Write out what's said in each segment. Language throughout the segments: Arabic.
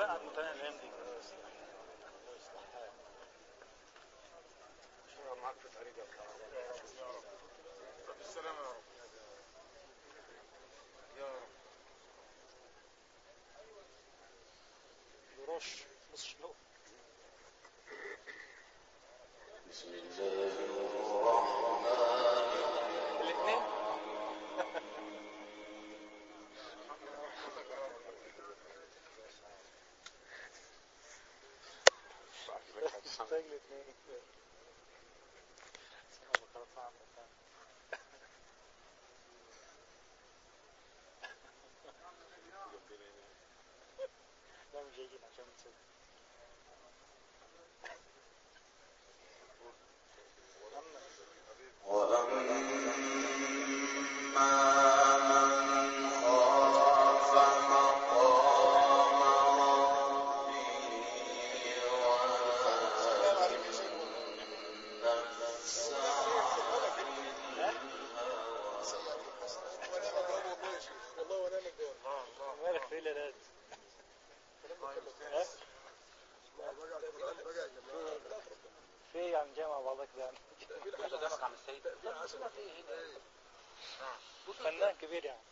معك في طريقك يا رب. بالسلامة يا رب. يا رب. يروش بس شلو. بسم الله الرحمن الرحيم. الاثنين. لا مش جايين عشان نسد. في يعني جامعة بعضك يعني قدامك عم السيد فنان كبير يعني.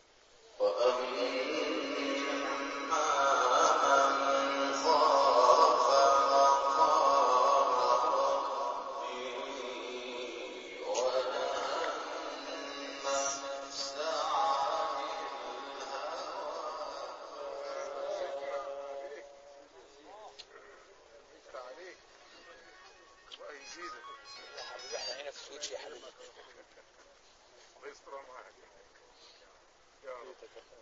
احنا هنا في السويتش يا حبيبي. الله يستر معك يا رب.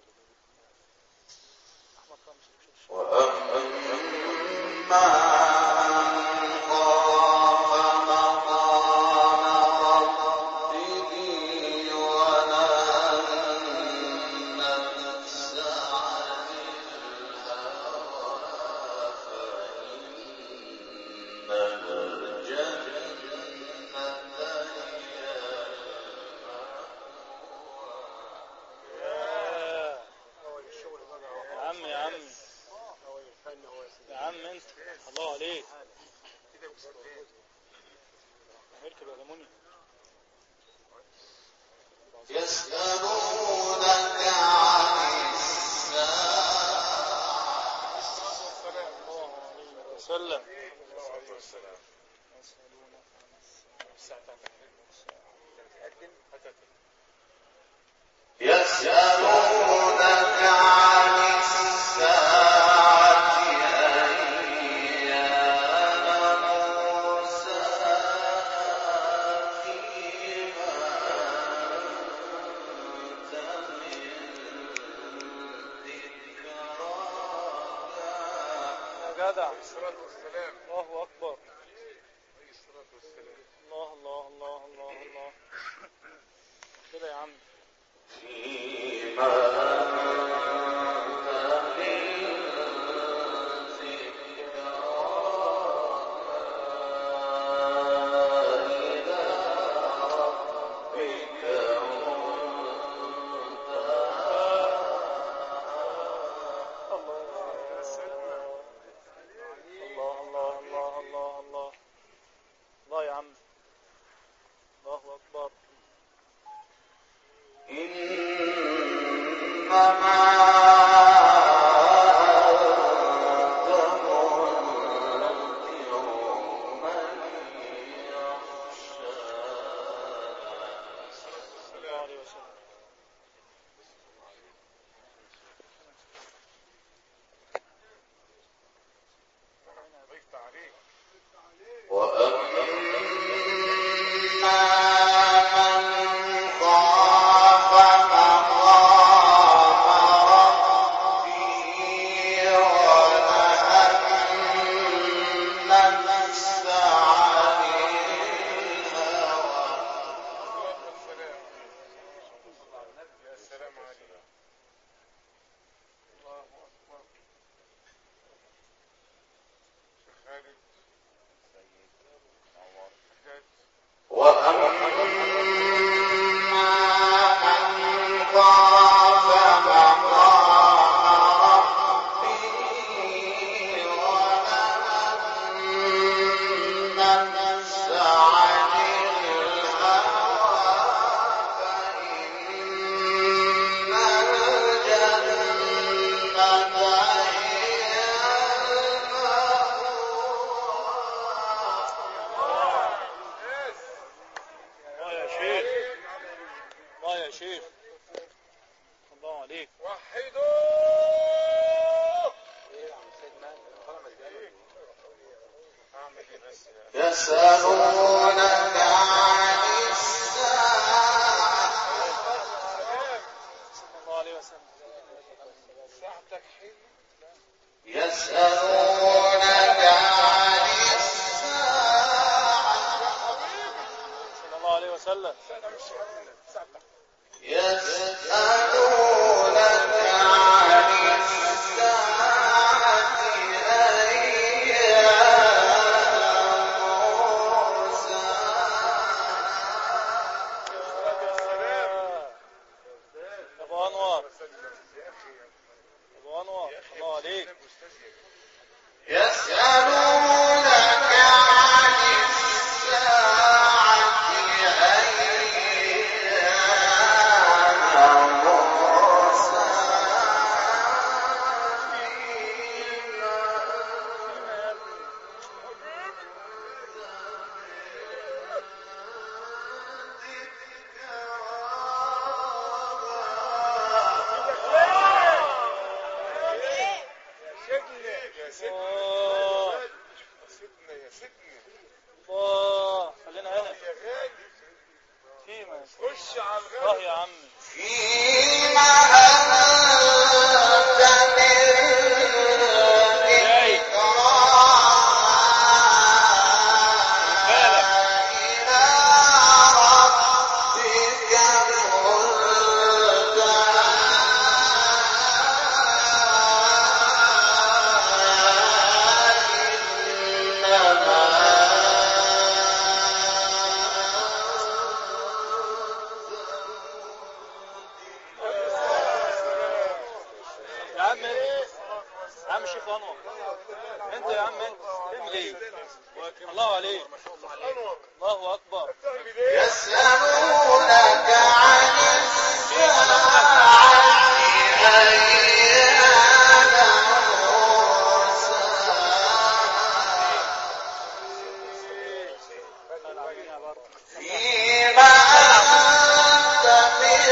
يا عم انت الله عليك اركب يا لموني. يسألونك عن الساعة. يسألونك عن الساعة أيان مرساها فيما أنت من ذكراها. يا جدع الصلاة والسلام. الله أكبر. الصلاة والسلام. الله الله الله الله الله كده يا عم. فيما وحدوا. ايه يا عم سيد مالك طالع مزاجك اعمل ايه بس يسألونك عن الساعة صلى الله عليه وسلم. ساعتك حلو. يسألونك عن الساعة صلى الله عليه وسلم. يسألونك عن الساعة أيان مرساها ابو انور ابو انور الله عليك. يسألونك عن الساعة أيان الله خلينا هنا فيما خش على الغالي يا عمي. فيما أنت من إلى ربك يا عم يا عم شيخ انور انت يا عم انت تعمل ايه؟ الله عليك الله اكبر. يسألونك عن الساعة أيان مرساها فيما أنت من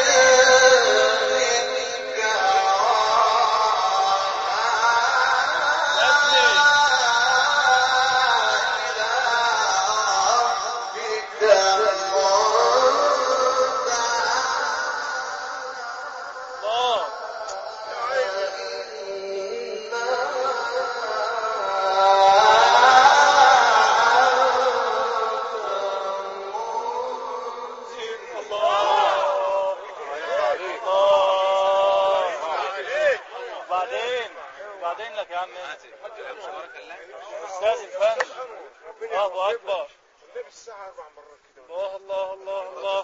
بعدين لك يا عم استاذ الفن. الله اكبر. الله الله الله الله.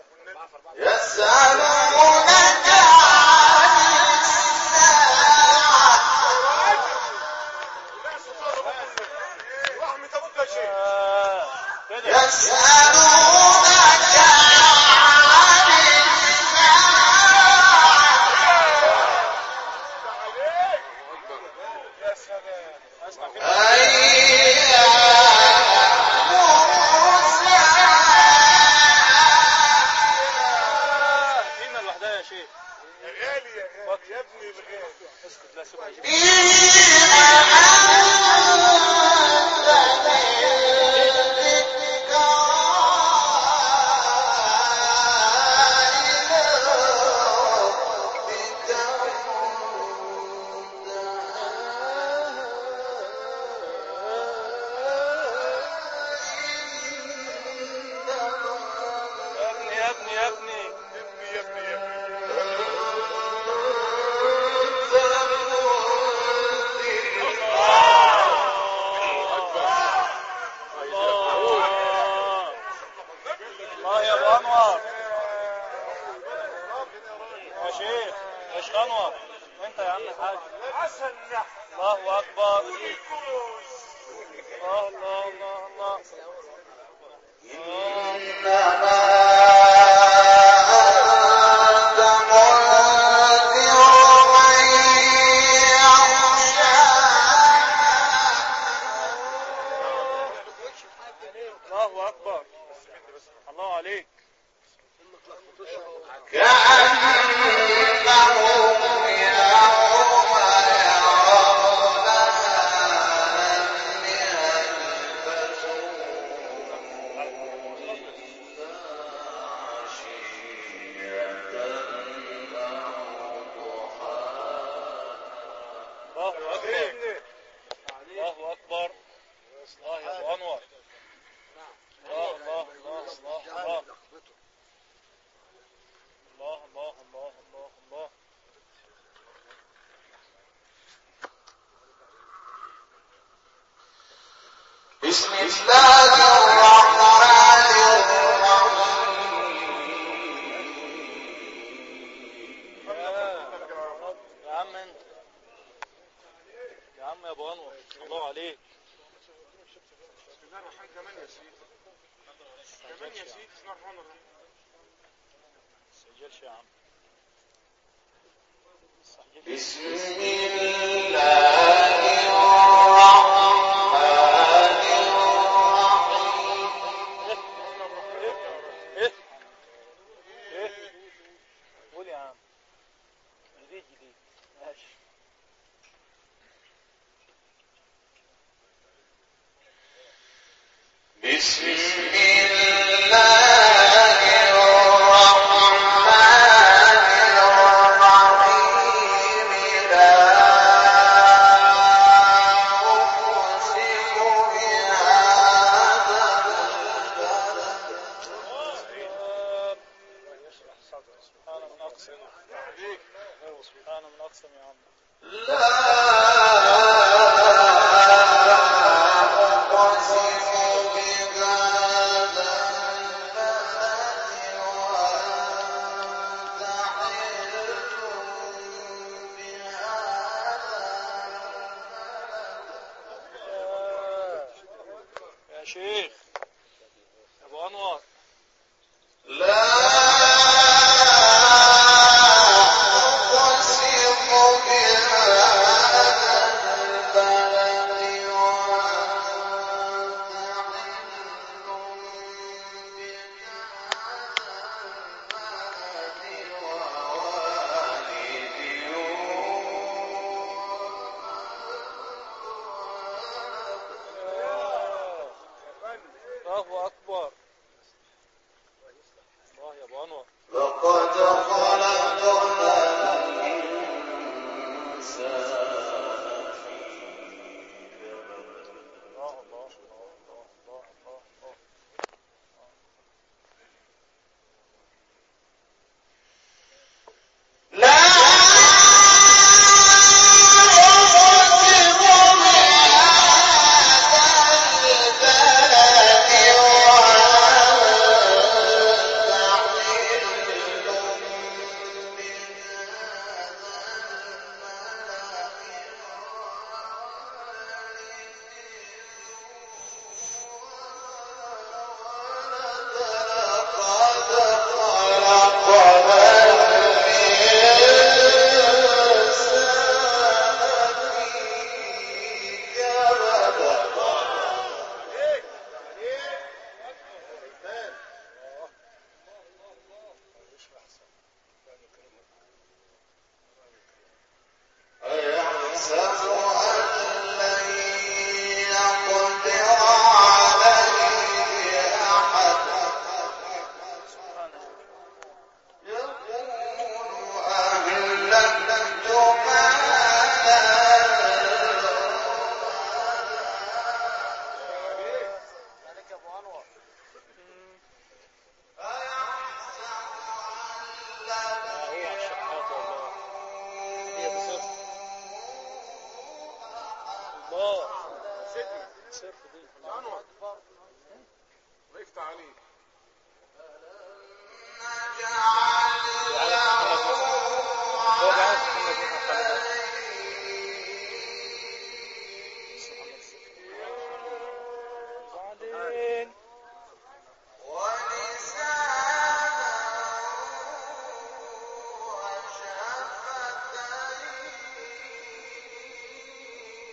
يسألونك عن الساعة يسألونك عن فينا لوحدها يا شيخ. يا غالي يا غالي يا ابني الغالي. اسكت لا سيبها يجيب. يا ابني يا ابني يا ابني يا ابني الله يا ابو انور يا شيخ يا شيخ انور انت يا عم الحاج. الله اكبر. الله الله الله الله. إنما أنت منذر من يخشى الله اكبر. الله عليك. كأنهم الله أكبر الله أكبر. الله يا أبو أنور. الله الله الله الله الله الله الله الله الله الله. بسم الله الرحمن يا عم انت يا عم يا ابو انور الله عليك. بسم الله الرحمن كمان يا سيدي. كمان يا سيدي. بسم الله الرحمن الرحيم. سجلش يا عم. بسم الله الرحمن ايه قول يا عم. جديد ماشي. بسم الله سبحان من أقسم يا عم. يا شيخ أبو أنور. الله أكبر. الله يا أبو أنور. لقد خلقنا الإنسان في كبد. الله الله الله الله الله الله. لا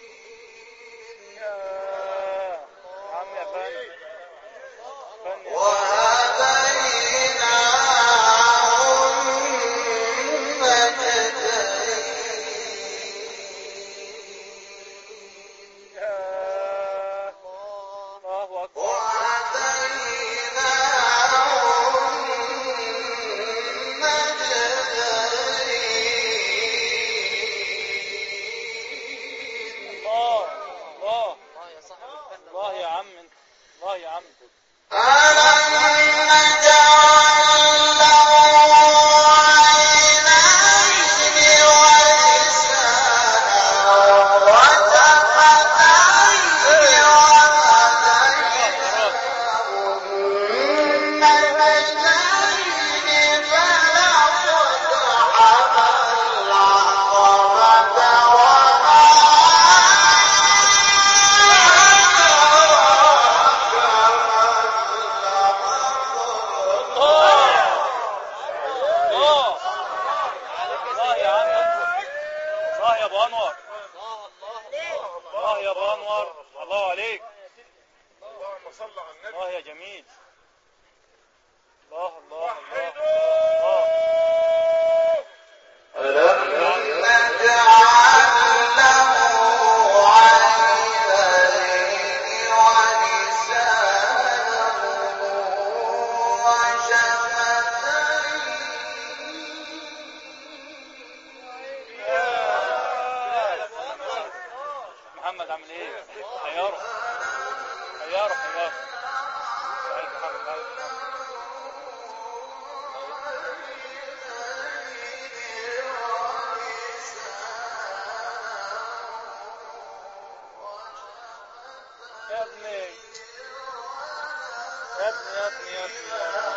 فن الله يا ابو انور. الله يا ابو انور. الله عليك. اللهم صل على النبي. الله يا جميل. الله الله الله الله. ألم نجعل له عينين ولسانا وشفتين. محمد عامل ايه؟ خياره خياره خياره. عايز محمد عايز محمد. يا ابني يا ابني يا ابني يا ابني.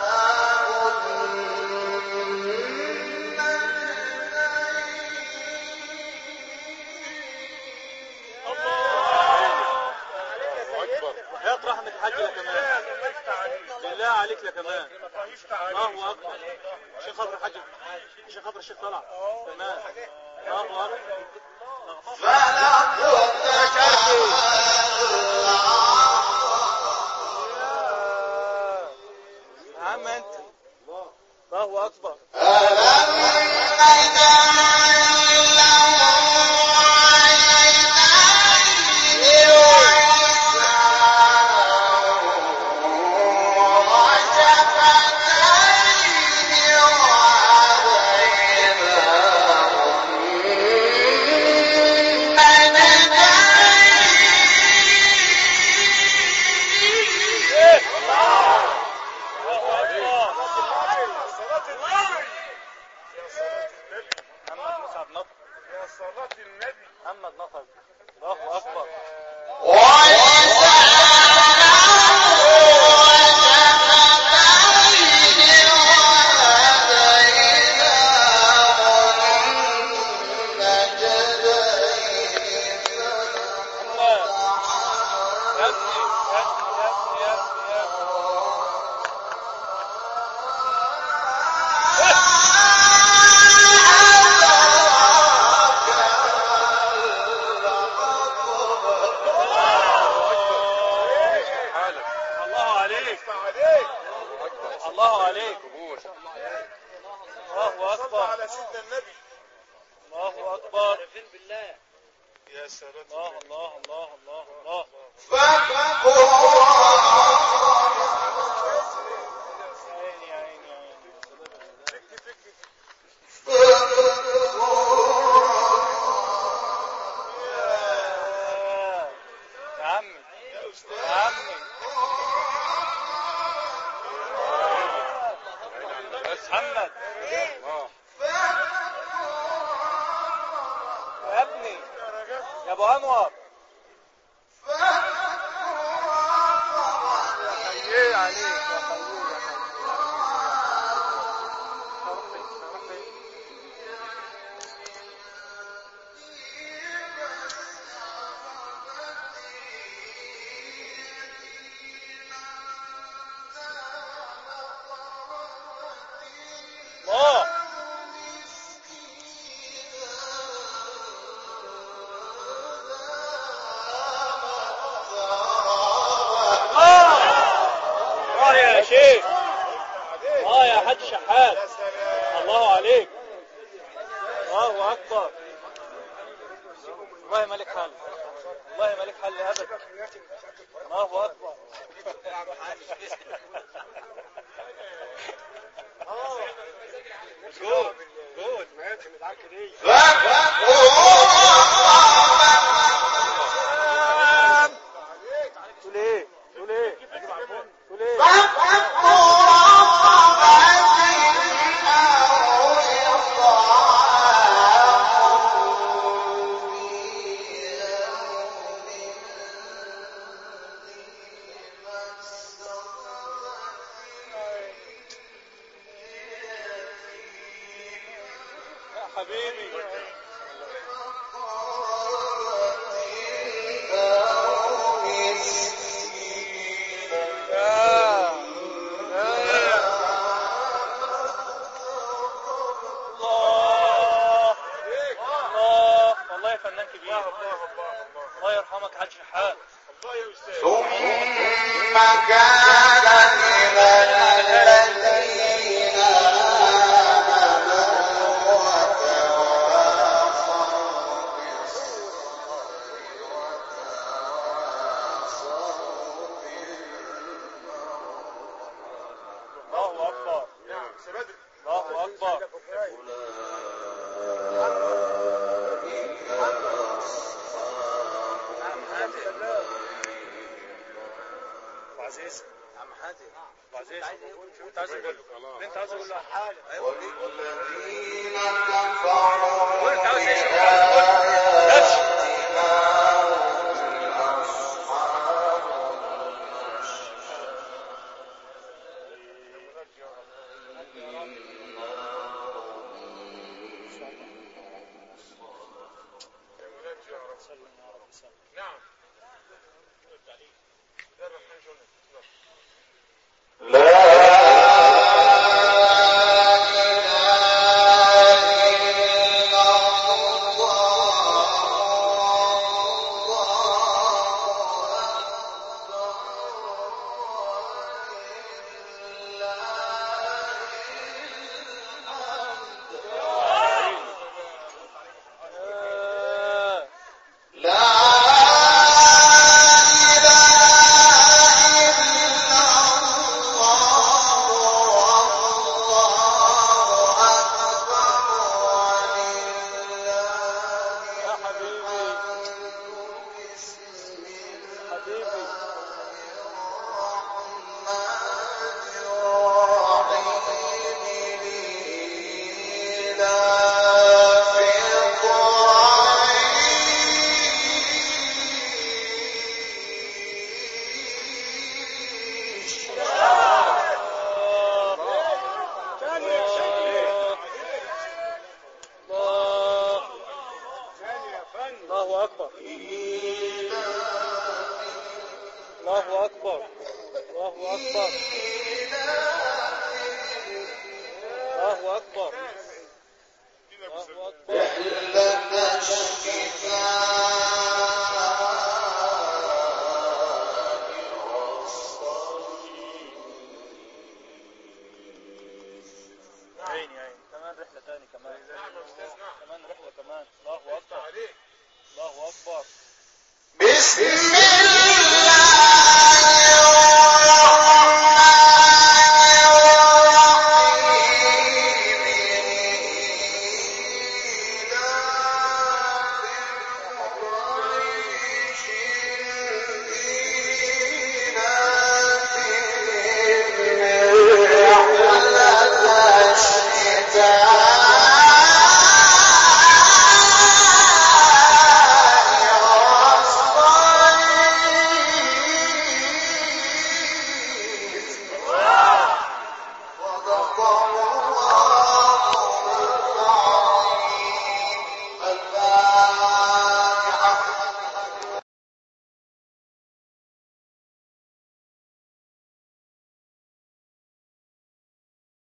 اطرح من الحج لكمان. بالله عليك لكمان. الله اكبر. عشان خاطر الحج، عشان خاطر الشيخ طلع تمام. الله اكبر. يا عم انت. الله اكبر. محمد نطق. الله اكبر. الله عليك. الله اكبر. على سيدنا النبي. الله اكبر. يا سلام. الله الله الله الله الله. عيني عيني عيني. يا عمي يا عمي. محمد يا ابني يا ابو انور. ايه عليك يا خليل يا الله. الله يا شيخ. الله يا حاج شحات. الله عليك. الله اكبر. والله مالك حل. والله مالك حل ابدا. الله اكبر. قول قول. تقول ايه؟ تقول ايه؟ تقول ايه؟ يا حبيبي. الله الله والله فنان كبير. الله يرحمك حاج شحات. الله يا استاذ. ثم كان من الذين آمنوا وتواصوا الله أكبر. نعم سبدري. الله أكبر. عزيز عم حاتم عزيز شو انت عايز تقول له؟ انت عايز تقول له حاجه؟ والذين كفروا قول انت عاوز ايش؟ نعم. الله أكبر. الله أكبر. الله أكبر. الله أكبر. الله أكبر. رحلة عيني عيني كمان رحلة تاني كمان. كمان رحلة كمان. الله أكبر. الله أكبر. بسم